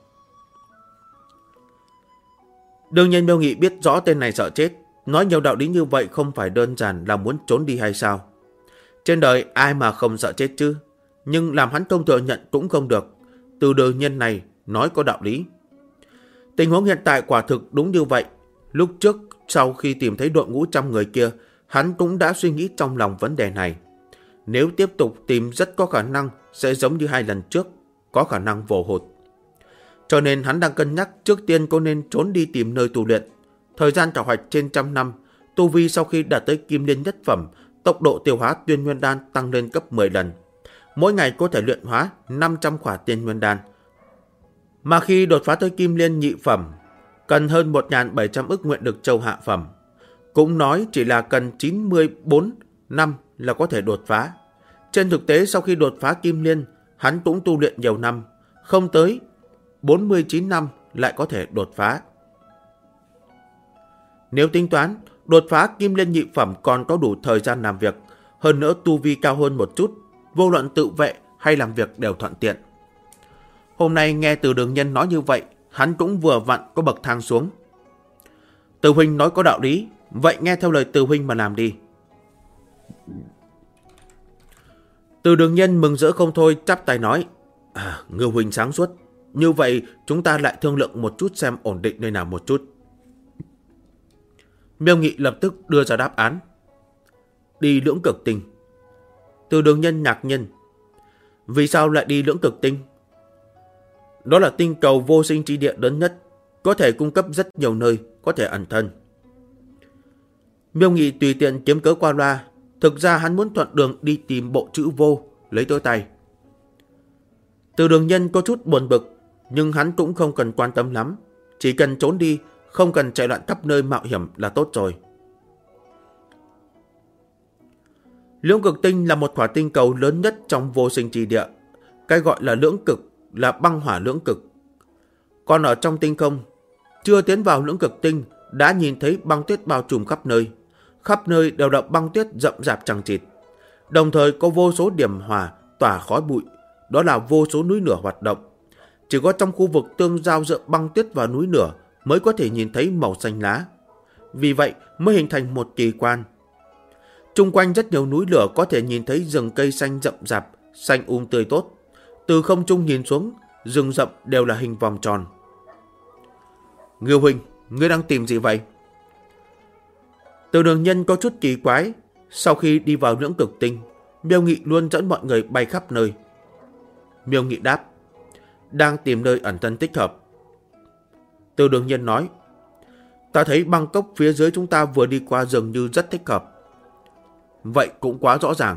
Đương nhiên Miêu Nghị biết rõ tên này sợ chết. Nói nhiều đạo lý như vậy không phải đơn giản là muốn trốn đi hay sao? Trên đời ai mà không sợ chết chứ? Nhưng làm hắn không thừa nhận cũng không được. Từ đường nhân này nói có đạo lý. Tình huống hiện tại quả thực đúng như vậy. Lúc trước sau khi tìm thấy đội ngũ 100 người kia, hắn cũng đã suy nghĩ trong lòng vấn đề này. Nếu tiếp tục tìm rất có khả năng sẽ giống như 2 lần trước, có khả năng vồ hụt. Cho nên hắn đang cân nhắc trước tiên có nên trốn đi tìm nơi tu luyện. Thời gian trảo hoạch trên 100 năm, tu vi sau khi đạt tới kim liên nhất phẩm, tốc độ tiêu hóa tiên nguyên đan tăng lên gấp 10 lần. Mỗi ngày có thể luyện hóa 500 khỏa tiên nguyên đan. Mà khi đột phá tới kim liên nhị phẩm, cần hơn 1.700 ức nguyện lực châu hạ phẩm. Cũng nói chỉ là cần 94 năm là có thể đột phá. Trên thực tế sau khi đột phá kim liên, hắn cũng tu luyện nhiều năm, không tới 49 năm lại có thể đột phá. Nếu tính toán, đột phá kim liên nhị phẩm còn có đủ thời gian làm việc, hơn nữa tu vi cao hơn một chút, vô luận tự vệ hay làm việc đều thuận tiện. Hôm nay nghe Từ Đường Nhân nói như vậy, hắn cũng vừa vặn có bậc thang xuống. Từ huynh nói có đạo lý, vậy nghe theo lời Từ huynh mà làm đi. Từ Đường Nhân mừng rỡ không thôi, chắp tay nói: Ngưu huynh sáng suốt, như vậy chúng ta lại thương lượng một chút xem ổn định nơi nào một chút. Miêu Nghị lập tức đưa ra đáp án: đi Lưỡng Cực Tinh. Từ Đường Nhân ngạc nhiên: vì sao lại đi Lưỡng Cực Tinh? Đó là tinh cầu vô sinh chi địa lớn nhất, có thể cung cấp rất nhiều nơi, có thể ẩn thân. Miêu Nghị tùy tiện kiếm cớ qua loa, thực ra hắn muốn thuận đường đi tìm bộ chữ vô, lấy tới tay. Từ Đường Nhân có chút buồn bực, nhưng hắn cũng không cần quan tâm lắm, chỉ cần trốn đi, không cần chạy loạn khắp nơi mạo hiểm là tốt rồi. Lưỡng Cực Tinh là một quả tinh cầu lớn nhất trong vô sinh chi địa. Cái gọi là lưỡng cực là băng hỏa lưỡng cực. Còn ở trong tinh không, chưa tiến vào Lưỡng Cực Tinh đã nhìn thấy băng tuyết bao trùm khắp nơi đều là băng tuyết rậm rạp chằng chịt. Đồng thời có vô số điểm hỏa tỏa khói bụi, đó là vô số núi lửa hoạt động. Chỉ có trong khu vực tương giao giữa băng tuyết và núi lửa mới có thể nhìn thấy màu xanh lá. Vì vậy mới hình thành một kỳ quan. Trung quanh rất nhiều núi lửa có thể nhìn thấy rừng cây xanh rậm rạp, xanh tươi tốt. Từ không trung nhìn xuống, rừng rậm đều là hình vòng tròn. Ngưu huynh, ngươi đang tìm gì vậy? Từ Đường Nhân có chút kỳ quái. Sau khi đi vào Lưỡng Cực Tinh, Miêu Nghị luôn dẫn mọi người bay khắp nơi. Miêu Nghị đáp: đang tìm nơi ẩn thân thích hợp. Từ Đường Nhân nói: ta thấy băng cốc phía dưới chúng ta vừa đi qua dường như rất thích hợp. Vậy cũng quá rõ ràng.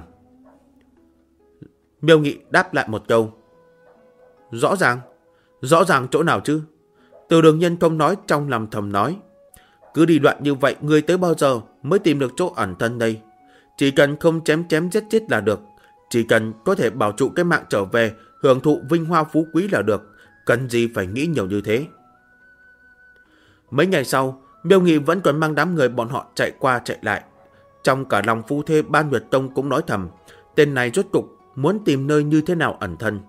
Miêu Nghị đáp lại một câu: rõ ràng? Rõ ràng chỗ nào chứ? Từ Đường Nhân không nói, trong lòng thầm nói: cứ đi đoạn như vậy, ngươi tới bao giờ mới tìm được chỗ ẩn thân đây? Chỉ cần không chém giết là được. Chỉ cần có thể bảo trụ cái mạng trở về, hưởng thụ vinh hoa phú quý là được. Cần gì phải nghĩ nhiều như thế? Mấy ngày sau, Miêu Nghị vẫn còn mang đám người bọn họ chạy qua chạy lại. Trong cả lòng phu thê Ban Nguyệt Tông cũng nói thầm, tên này rốt cục muốn tìm nơi như thế nào ẩn thân.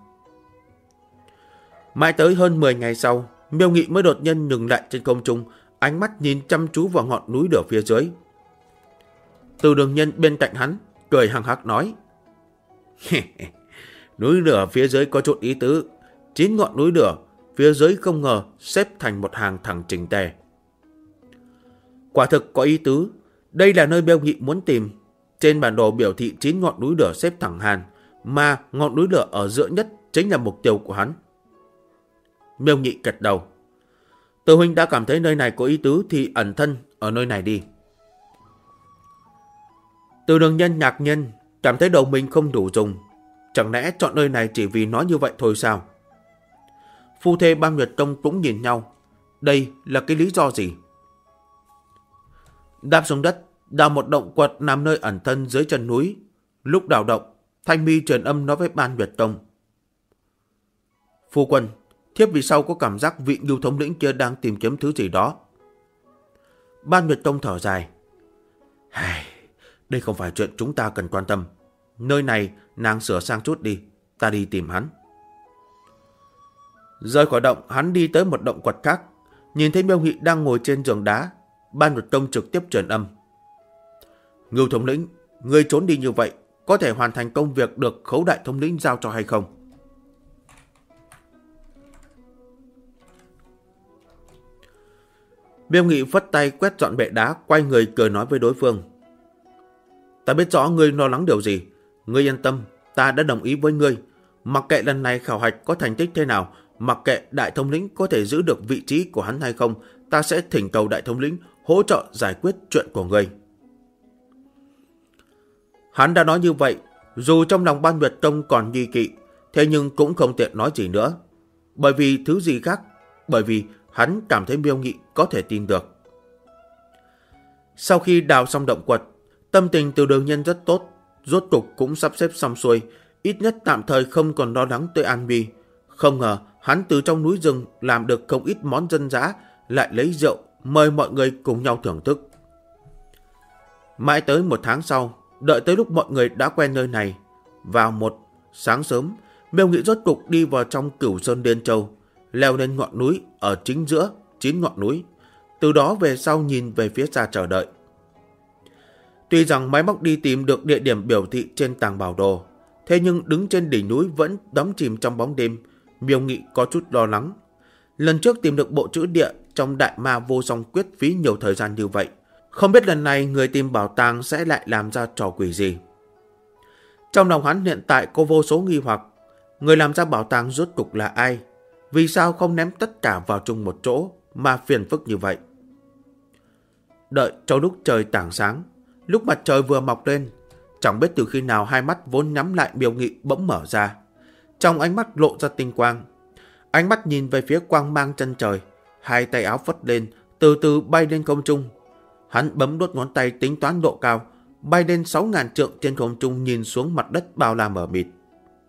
Mãi tới hơn 10 ngày sau, Miêu Nghị mới đột nhiên ngừng lại trên không trung, ánh mắt nhìn chăm chú vào ngọn núi lửa phía dưới. Từ Đường Nhân bên cạnh hắn cười hằng hắc nói: núi lửa phía dưới có chút ý tứ. 9 ngọn núi lửa phía dưới không ngờ xếp thành một hàng thẳng chỉnh tề. Quả thực có ý tứ. Đây là nơi Miêu Nghị muốn tìm. Trên bản đồ biểu thị 9 ngọn núi lửa xếp thẳng hàng, mà ngọn núi lửa ở giữa nhất chính là mục tiêu của hắn. Miêu Nghị gật đầu: Từ huynh đã cảm thấy nơi này có ý tứ thì ẩn thân ở nơi này đi. Từ Đường Nhân ngạc nhiên, cảm thấy đầu mình không đủ dùng. Chẳng lẽ chọn nơi này chỉ vì nói như vậy thôi sao? Phu thê Ban Nguyệt Tông cũng nhìn nhau. Đây là cái lý do gì? Đáp xuống đất, đào một động quật nằm nơi ẩn thân dưới chân núi. Lúc đào động, Thanh Mi truyền âm nói với Ban Nguyệt Tông: Phu quân, thiếp vì sao có cảm giác vị Ngưu thống lĩnh kia đang tìm kiếm thứ gì đó. Ban Nguyệt Tông thở dài: đây không phải chuyện chúng ta cần quan tâm. Nơi này nàng sửa sang chút đi, ta đi tìm hắn. Rời khỏi động, hắn đi tới một động quật khác, nhìn thấy Miêu Nghị đang ngồi trên giường đá. Ban Nhật Tông trực tiếp truyền âm: Ngưu thống lĩnh, ngươi trốn đi như vậy, có thể hoàn thành công việc được Khấu đại thống lĩnh giao cho hay không? Miêu Nghị phất tay quét dọn bệ đá, quay người cười nói với đối phương: Ta biết rõ ngươi lo lắng điều gì, ngươi yên tâm, ta đã đồng ý với ngươi. Mặc kệ lần này khảo hạch có thành tích thế nào, mặc kệ đại thống lĩnh có thể giữ được vị trí của hắn hay không, ta sẽ thỉnh cầu đại thống lĩnh hỗ trợ giải quyết chuyện của ngươi. Hắn đã nói như vậy, dù trong lòng Ban Nguyệt Tông còn nghi kỵ, thế nhưng cũng không tiện nói gì nữa. Bởi vì thứ gì khác, bởi vì hắn cảm thấy Miêu Nghị có thể tin được. Sau khi đào xong động quật, tâm tình Từ Đường Nhân rất tốt, rốt cục cũng sắp xếp xong xuôi, ít nhất tạm thời không còn lo lắng tới an nguy. Không ngờ hắn từ trong núi rừng làm được không ít món dân dã, lại lấy rượu mời mọi người cùng nhau thưởng thức. Mãi tới 1 tháng sau, đợi tới lúc mọi người đã quen nơi này, vào một sáng sớm, Miêu Nghị rốt cục đi vào trong Cửu Sơn Liên Châu, leo lên ngọn núi ở chính giữa 9 ngọn núi, từ đó về sau nhìn về phía xa chờ đợi. Tuy rằng máy móc đi tìm được địa điểm biểu thị trên tàng bảo đồ, thế nhưng đứng trên đỉnh núi vẫn đắm chìm trong bóng đêm, Miêu Nghị có chút lo lắng. Lần trước tìm được bộ chữ địa trong Đại Ma Vô Song Quyết phí nhiều thời gian như vậy, không biết lần này người tìm bảo tàng sẽ lại làm ra trò quỷ gì. Trong lòng hắn hiện tại có vô số nghi hoặc, người làm ra bảo tàng rốt cục là ai? Vì sao không ném tất cả vào chung một chỗ mà phiền phức như vậy? Đợi cho lúc trời tảng sáng, lúc mặt trời vừa mọc lên, chẳng biết từ khi nào hai mắt vốn nhắm lại Miêu Nghị bỗng mở ra. Trong ánh mắt lộ ra tinh quang. Ánh mắt nhìn về phía quang mang chân trời, hai tay áo phất lên, từ từ bay lên không trung. Hắn bấm đốt ngón tay tính toán độ cao, bay lên 6.000 trượng trên không trung, nhìn xuống mặt đất bao la mờ mịt.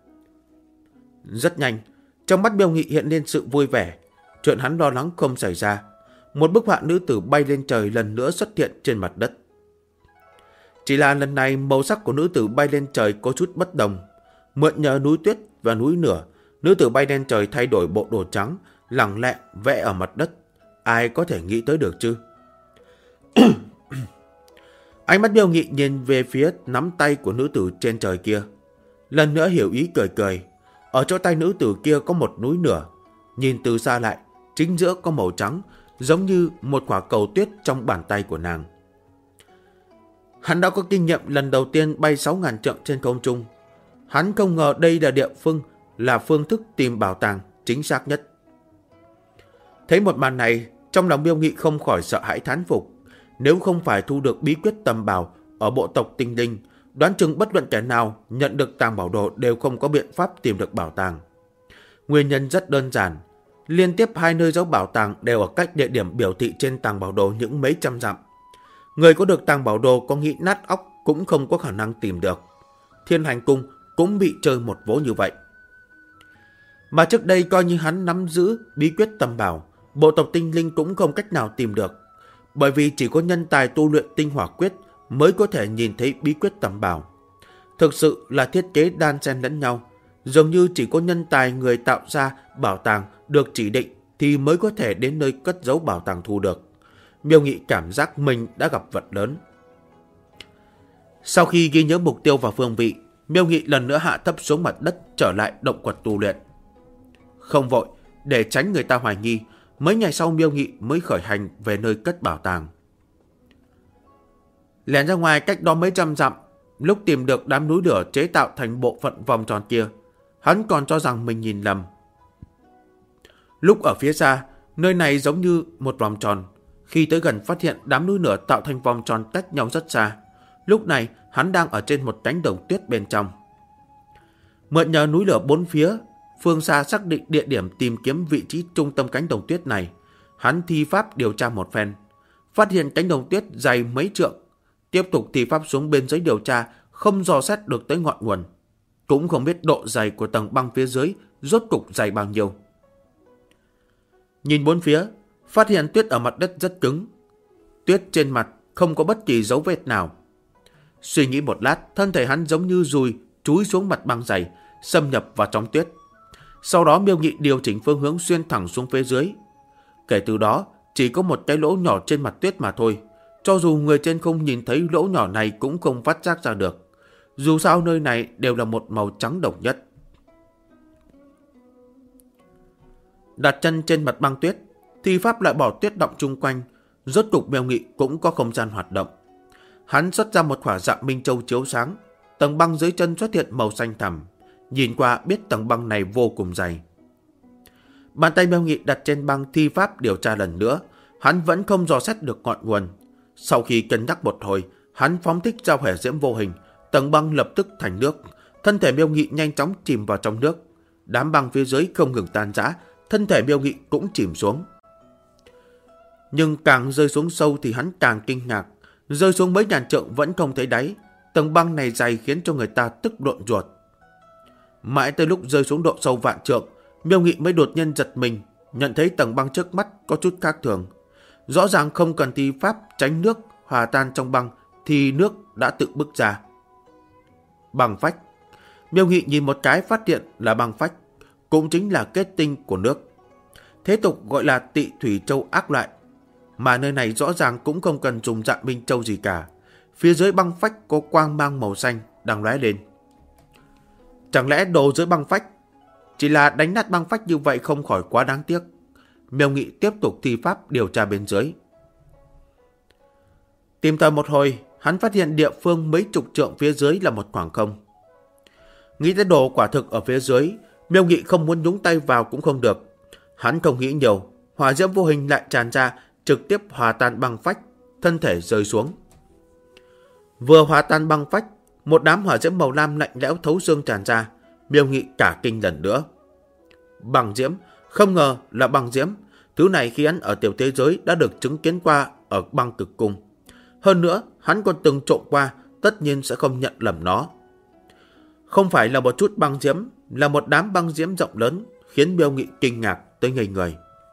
Rất nhanh, trong mắt Miêu Nghị hiện lên sự vui vẻ. Chuyện hắn lo lắng không xảy ra. Một bức họa nữ tử bay lên trời lần nữa xuất hiện trên mặt đất. Chỉ là lần này màu sắc của nữ tử bay lên trời có chút bất đồng. Mượn nhờ núi tuyết và núi lửa, nữ tử bay lên trời thay đổi bộ đồ trắng, lẳng lẹ vẽ ở mặt đất. Ai có thể nghĩ tới được chứ? Ánh mắt Miêu Nghị nhìn về phía nắm tay của nữ tử trên trời kia. Lần nữa hiểu ý cười cười. Ở chỗ tay nữ tử kia có một núi lửa. Nhìn từ xa lại, chính giữa có màu trắng, giống như một quả cầu tuyết trong bàn tay của nàng. Hắn đã có kinh nghiệm lần đầu tiên bay 6.000 trượng trên không trung. Hắn không ngờ đây là địa phương, là phương thức tìm bảo tàng chính xác nhất. Thấy một màn này, trong lòng Miêu Nghị không khỏi sợ hãi thán phục. Nếu không phải thu được bí quyết tầm bảo ở bộ tộc Tinh Linh, đoán chừng bất luận kẻ nào nhận được tàng bảo đồ đều không có biện pháp tìm được bảo tàng. Nguyên nhân rất đơn giản. Liên tiếp 2 nơi giấu bảo tàng đều ở cách địa điểm biểu thị trên tàng bảo đồ những mấy trăm dặm. Người có được tàng bảo đồ có nghĩ nát óc cũng không có khả năng tìm được. Thiên Hành Cung cũng bị chơi một vố như vậy. Mà trước đây coi như hắn nắm giữ bí quyết tầm bảo, bộ tộc Tinh Linh cũng không cách nào tìm được. Bởi vì chỉ có nhân tài tu luyện tinh hỏa quyết mới có thể nhìn thấy bí quyết tầm bảo. Thực sự là thiết kế đan xen lẫn nhau, dường như chỉ có nhân tài người tạo ra bảo tàng được chỉ định thì mới có thể đến nơi cất giấu bảo tàng thu được. Miêu Nghị cảm giác mình đã gặp vật lớn. Sau khi ghi nhớ mục tiêu và phương vị, Miêu Nghị lần nữa hạ thấp xuống mặt đất, trở lại động quật tu luyện. Không vội, để tránh người ta hoài nghi, mấy ngày sau Miêu Nghị mới khởi hành về nơi cất bảo tàng. Lẻn ra ngoài cách đó mấy trăm dặm, lúc tìm được đám núi lửa chế tạo thành bộ phận vòng tròn kia, hắn còn cho rằng mình nhìn lầm. Lúc ở phía xa, nơi này giống như một vòng tròn. Khi tới gần phát hiện đám núi lửa tạo thành vòng tròn cách nhau rất xa. Lúc này hắn đang ở trên một cánh đồng tuyết bên trong. Mượn nhờ núi lửa bốn phía, phương xa xác định địa điểm tìm kiếm vị trí trung tâm cánh đồng tuyết này. Hắn thi pháp điều tra một phen, phát hiện cánh đồng tuyết dày mấy trượng. Tiếp tục thi pháp xuống bên dưới điều tra, không dò xét được tới ngọn nguồn. Cũng không biết độ dày của tầng băng phía dưới rốt cục dày bao nhiêu. Nhìn bốn phía, phát hiện tuyết ở mặt đất rất cứng. Tuyết trên mặt không có bất kỳ dấu vết nào. Suy nghĩ một lát, thân thể hắn giống như dùi chúi xuống mặt băng dày, xâm nhập vào trong tuyết. Sau đó Miêu Nghị điều chỉnh phương hướng xuyên thẳng xuống phía dưới. Kể từ đó, chỉ có một cái lỗ nhỏ trên mặt tuyết mà thôi. Cho dù người trên không nhìn thấy lỗ nhỏ này cũng không phát giác ra được. Dù sao nơi này đều là một màu trắng độc nhất. Đặt chân trên mặt băng tuyết, thi pháp lại bỏ tuyết động chung quanh. Rốt cục Miêu Nghị cũng có không gian hoạt động. Hắn xuất ra một quả Dạ Minh Châu chiếu sáng. Tầng băng dưới chân xuất hiện màu xanh thẳm. Nhìn qua biết tầng băng này vô cùng dày. Bàn tay Miêu Nghị đặt trên băng thi pháp điều tra lần nữa. Hắn vẫn không dò xét được ngọn nguồn. Sau khi cân nhắc một hồi, hắn phóng thích ra hỏa diễm vô hình. Tầng băng lập tức thành nước. Thân thể Miêu Nghị nhanh chóng chìm vào trong nước. Đám băng phía dưới không ngừng tan rã. Thân thể Miêu Nghị cũng chìm xuống. Nhưng càng rơi xuống sâu thì hắn càng kinh ngạc. Rơi xuống mấy ngàn trượng vẫn không thấy đáy. Tầng băng này dày khiến cho người ta tức độn ruột. Mãi tới lúc rơi xuống độ sâu vạn trượng, Miêu Nghị mới đột nhiên giật mình, nhận thấy tầng băng trước mắt có chút khác thường. Rõ ràng không cần thi pháp tránh nước hòa tan trong băng thì nước đã tự bứt ra. Băng phách. Miêu Nghị nhìn một cái phát hiện là băng phách, cũng chính là kết tinh của nước. Thế tục gọi là Tị Thủy Châu ác loại, mà nơi này rõ ràng cũng không cần dùng Dạ Minh Châu gì cả. Phía dưới băng phách có quang mang màu xanh đang lóe lên. Chẳng lẽ đồ dưới băng phách? Chỉ là đánh nát băng phách như vậy không khỏi quá đáng tiếc. Miêu Nghị tiếp tục thi pháp điều tra bên dưới. Tìm tòi một hồi, hắn phát hiện địa phương mấy chục trượng phía dưới là một khoảng không. Nghĩ tới đồ quả thực ở phía dưới, Miêu Nghị không muốn nhúng tay vào cũng không được. Hắn không nghĩ nhiều, hỏa diễm vô hình lại tràn ra, trực tiếp hòa tan băng phách, thân thể rơi xuống. Vừa hòa tan băng phách, một đám hỏa diễm màu lam lạnh lẽo thấu xương tràn ra. Miêu Nghị cả kinh lần nữa. Băng diễm, không ngờ là băng diễm. Thứ này khi hắn ở tiểu thế giới đã được chứng kiến qua ở băng cực cung. Hơn nữa, hắn còn từng trộm qua, tất nhiên sẽ không nhận lầm nó. Không phải là một chút băng diễm, là một đám băng diễm rộng lớn, khiến Miêu Nghị kinh ngạc tới ngây người.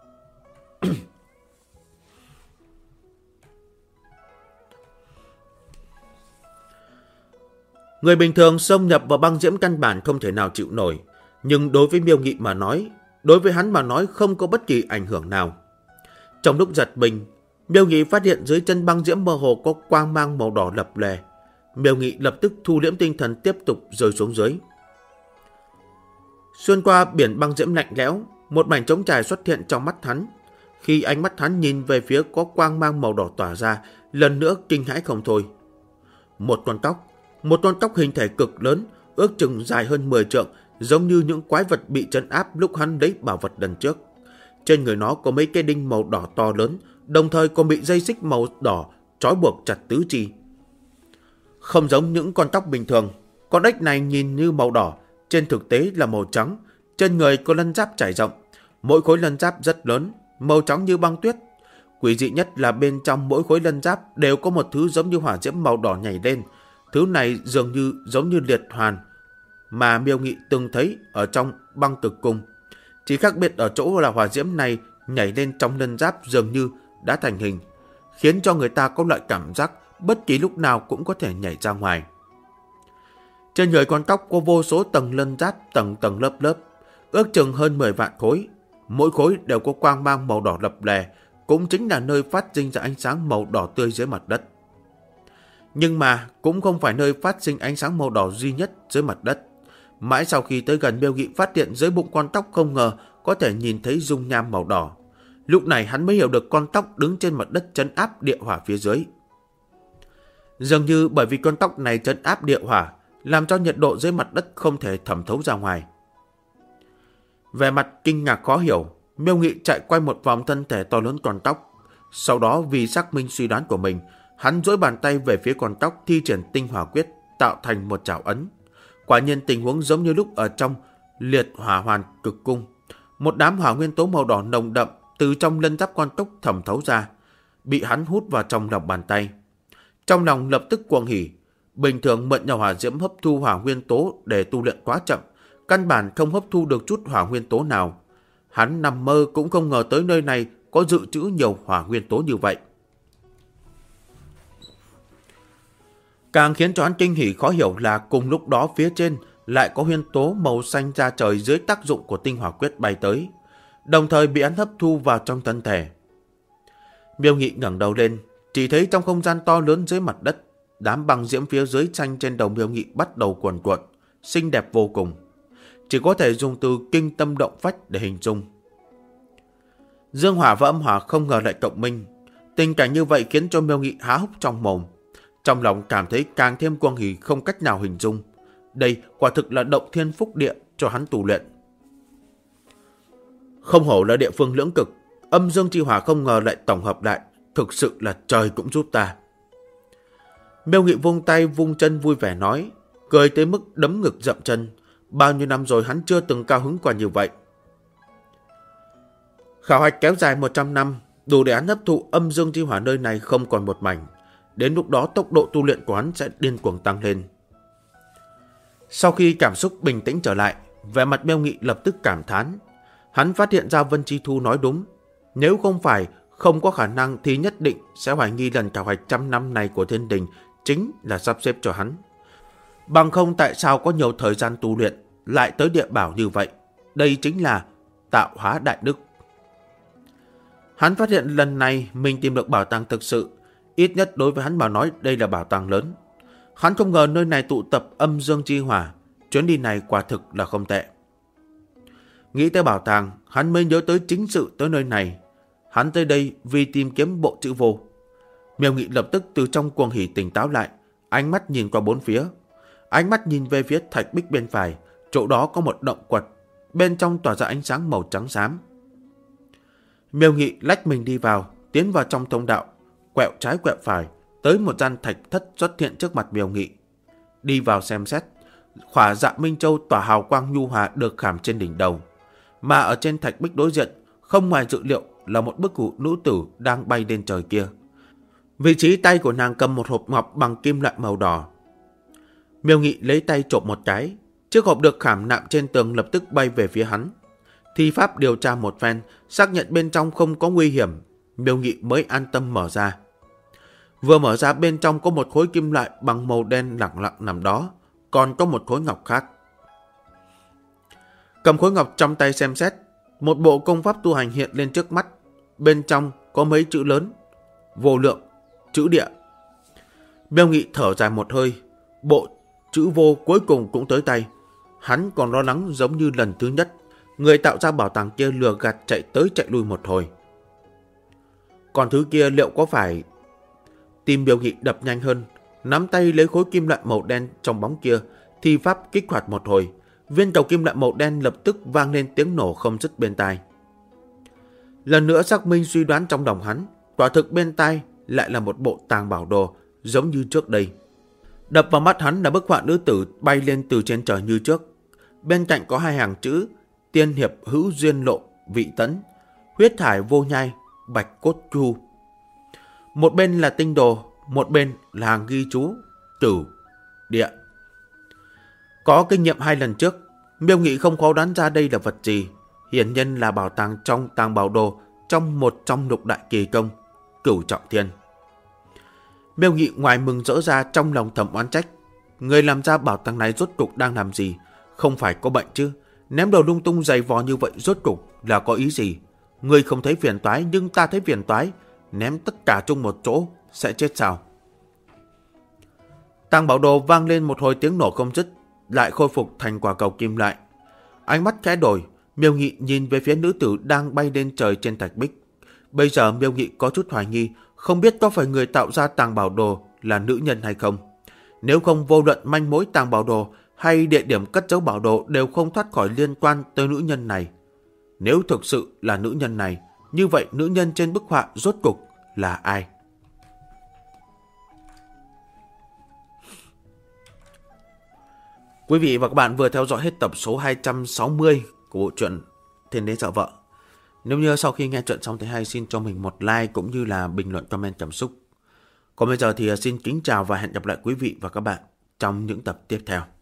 Người bình thường xâm nhập vào băng diễm căn bản không thể nào chịu nổi, nhưng đối với Miêu Nghị mà nói, đối với hắn mà nói không có bất kỳ ảnh hưởng nào. Trong lúc giật mình, Miêu Nghị phát hiện dưới chân băng diễm mơ hồ có quang mang màu đỏ lập lè. Miêu Nghị lập tức thu liễm tinh thần tiếp tục rơi xuống dưới. Xuyên qua biển băng diễm lạnh lẽo, một mảnh trống trải xuất hiện trong mắt hắn. Khi ánh mắt hắn nhìn về phía có quang mang màu đỏ tỏa ra, lần nữa kinh hãi không thôi. Một con tóc hình thể cực lớn, ước chừng dài hơn 10 trượng, giống như những quái vật bị trấn áp lúc hắn lấy bảo vật lần trước. Trên người nó có mấy cây đinh màu đỏ to lớn, đồng thời còn bị dây xích màu đỏ trói buộc chặt tứ chi. Không giống những con tóc bình thường, con ếch này nhìn như màu đỏ, trên thực tế là màu trắng. Trên người có lân giáp trải rộng, mỗi khối lân giáp rất lớn, màu trắng như băng tuyết. Quỷ dị nhất là bên trong mỗi khối lân giáp đều có một thứ giống như hỏa diễm màu đỏ nhảy lên. Thứ này dường như giống như liệt hoàn mà Miêu Nghị từng thấy ở trong băng cực cung. Chỉ khác biệt ở chỗ là hỏa diễm này nhảy lên trong lân giáp dường như đã thành hình, khiến cho người ta có loại cảm giác bất kỳ lúc nào cũng có thể nhảy ra ngoài. Trên người con tóc có vô số tầng lân giáp tầng tầng lớp lớp, ước chừng hơn 10 vạn khối. Mỗi khối đều có quang mang màu đỏ lập lè, cũng chính là nơi phát sinh ra ánh sáng màu đỏ tươi dưới mặt đất. Nhưng mà cũng không phải nơi phát sinh ánh sáng màu đỏ duy nhất dưới mặt đất. Mãi sau khi tới gần, Miêu Nghị phát hiện dưới bụng con tóc không ngờ có thể nhìn thấy dung nham màu đỏ. Lúc này hắn mới hiểu được con tóc đứng trên mặt đất trấn áp địa hỏa phía dưới. Dường như bởi vì con tóc này trấn áp địa hỏa, làm cho nhiệt độ dưới mặt đất không thể thẩm thấu ra ngoài. Về mặt kinh ngạc khó hiểu, Miêu Nghị chạy quay một vòng thân thể to lớn con tóc. Sau đó vì xác minh suy đoán của mình, hắn duỗi bàn tay về phía con tóc, thi triển tinh hỏa quyết tạo thành một trảo ấn. Quả nhiên tình huống giống như lúc ở trong liệt hỏa hoàn cực cung. Một đám hỏa nguyên tố màu đỏ nồng đậm từ trong lân giáp con tóc thẩm thấu ra, bị hắn hút vào trong lòng bàn tay. Trong lòng lập tức cuồng hỉ. Bình thường mượn nhờ hỏa diễm hấp thu hỏa nguyên tố để tu luyện quá chậm, căn bản không hấp thu được chút hỏa nguyên tố nào. Hắn nằm mơ cũng không ngờ tới nơi này có dự trữ nhiều hỏa nguyên tố như vậy. Càng khiến cho hắn kinh hỉ khó hiểu là cùng lúc đó phía trên lại có huyễn tố màu xanh ra trời dưới tác dụng của tinh hỏa quyết bay tới, đồng thời bị hắn hấp thu vào trong thân thể. Miêu Nghị ngẩng đầu lên, chỉ thấy trong không gian to lớn dưới mặt đất, đám băng diễm phía dưới xanh trên đầu Miêu Nghị bắt đầu cuồn cuộn, xinh đẹp vô cùng. Chỉ có thể dùng từ kinh tâm động phách để hình dung. Dương hỏa và âm hỏa không ngờ lại cộng minh. Tình cảnh như vậy khiến cho Miêu Nghị há hốc trong mồm. Trong lòng cảm thấy càng thêm cuồng hỉ không cách nào hình dung. Đây quả thực là động thiên phúc địa cho hắn tu luyện. Không hổ là địa phương lưỡng cực, âm dương chi hỏa không ngờ lại tổng hợp lại, thực sự là trời cũng giúp ta. Miêu Nghị vung tay vung chân vui vẻ nói, cười tới mức đấm ngực dậm chân. Bao nhiêu năm rồi hắn chưa từng cao hứng qua như vậy. Khảo hạch kéo dài 100 năm, đủ để hắn hấp thụ âm dương chi hỏa nơi này không còn một mảnh. Đến lúc đó tốc độ tu luyện của hắn sẽ điên cuồng tăng lên. Sau khi cảm xúc bình tĩnh trở lại, vẻ mặt Miêu Nghị lập tức cảm thán. Hắn phát hiện ra Vân Chi Thu nói đúng. Nếu không phải không có khả năng thì nhất định sẽ hoài nghi lần khảo hạch 100 năm này của thiên đình chính là sắp xếp cho hắn. Bằng không tại sao có nhiều thời gian tu luyện lại tới địa bảo như vậy. Đây chính là tạo hóa đại đức. Hắn phát hiện lần này mình tìm được bảo tàng thực sự. Ít nhất đối với hắn mà nói đây là bảo tàng lớn. Hắn không ngờ nơi này tụ tập âm dương chi hỏa. Chuyến đi này quả thực là không tệ. Nghĩ tới bảo tàng, hắn mới nhớ tới chính sự tới nơi này. Hắn tới đây vì tìm kiếm bộ chữ vô. Miêu Nghị lập tức từ trong cuồng hỉ tỉnh táo lại, ánh mắt nhìn qua bốn phía. Ánh mắt nhìn về phía thạch bích bên phải, chỗ đó có một động quật, bên trong tỏa ra ánh sáng màu trắng xám. Miêu Nghị lách mình đi vào, tiến vào trong thông đạo, quẹo trái quẹo phải, tới một gian thạch thất xuất hiện trước mặt Miêu Nghị. Đi vào xem xét, khỏa dạ minh châu tỏa hào quang nhu hòa được khảm trên đỉnh đầu. Mà ở trên thạch bích đối diện, không ngoài dự liệu là một bức cụ nữ tử đang bay lên trời kia. Vị trí tay của nàng cầm một hộp ngọc bằng kim loại màu đỏ. Miêu Nghị lấy tay trộm một cái, chiếc hộp được khảm nạm trên tường lập tức bay về phía hắn. Thi pháp điều tra một phen, xác nhận bên trong không có nguy hiểm, Miêu Nghị mới an tâm mở ra. Vừa mở ra bên trong có một khối kim loại bằng màu đen lẳng lặng nằm đó, còn có một khối ngọc khác. Cầm khối ngọc trong tay xem xét, một bộ công pháp tu hành hiện lên trước mắt, bên trong có mấy chữ lớn, vô lượng, chữ địa. Miêu Nghị thở dài một hơi, bộ chữ vô cuối cùng cũng tới tay. Hắn còn lo lắng giống như lần thứ nhất, người tạo ra bảo tàng kia lừa gạt chạy tới chạy lui một hồi. Còn thứ kia liệu có phải... Tim Miêu Nghị đập nhanh hơn, nắm tay lấy khối kim loại màu đen trong bóng kia, thi pháp kích hoạt một hồi. Viên cầu kim loại màu đen lập tức vang lên tiếng nổ không dứt bên tai. Lần nữa xác minh suy đoán trong lòng hắn, quả thực bên tai lại là một bộ tàng bảo đồ giống như trước đây. Đập vào mắt hắn là bức họa nữ tử bay lên từ trên trời như trước. Bên cạnh có hai hàng chữ: tiên hiệp hữu duyên lộ vị tấn, huyết thải vô nhai bạch cốt chu. Một bên là tinh đồ, một bên là hàng ghi chú tử địa. Có kinh nghiệm 2 lần trước, Miêu Nghị không khó đoán ra đây là vật gì. Hiển nhân là bảo tàng trong tàng bảo đồ trong một trong lục đại kỳ công, Cửu Trọng Thiên. Miêu Nghị ngoài mừng rỡ ra trong lòng thầm oán trách. Người làm ra bảo tàng này rốt cục đang làm gì? Không phải có bệnh chứ? Ném đầu lung tung dày vò như vậy rốt cục là có ý gì? Người không thấy phiền toái nhưng ta thấy phiền toái. Ném tất cả chung một chỗ sẽ chết sao? Tàng bảo đồ vang lên một hồi tiếng nổ không dứt, lại khôi phục thành quả cầu kim loại. Ánh mắt khẽ đổi, Miêu Nghị nhìn về phía nữ tử đang bay lên trời trên thạch bích. Bây giờ Miêu Nghị có chút hoài nghi, không biết có phải người tạo ra tàng bảo đồ là nữ nhân hay không. Nếu không, vô luận manh mối tàng bảo đồ hay địa điểm cất giấu bảo đồ đều không thoát khỏi liên quan tới nữ nhân này. Nếu thực sự là nữ nhân này, như vậy nữ nhân trên bức họa rốt cục là ai? Quý vị và các bạn vừa theo dõi hết tập số 260 của bộ truyện Thiên Đế Sợ Vợ. Nếu như sau khi nghe truyện xong thấy hay, xin cho mình một like cũng như là bình luận comment cảm xúc. Còn bây giờ thì xin kính chào và hẹn gặp lại quý vị và các bạn trong những tập tiếp theo.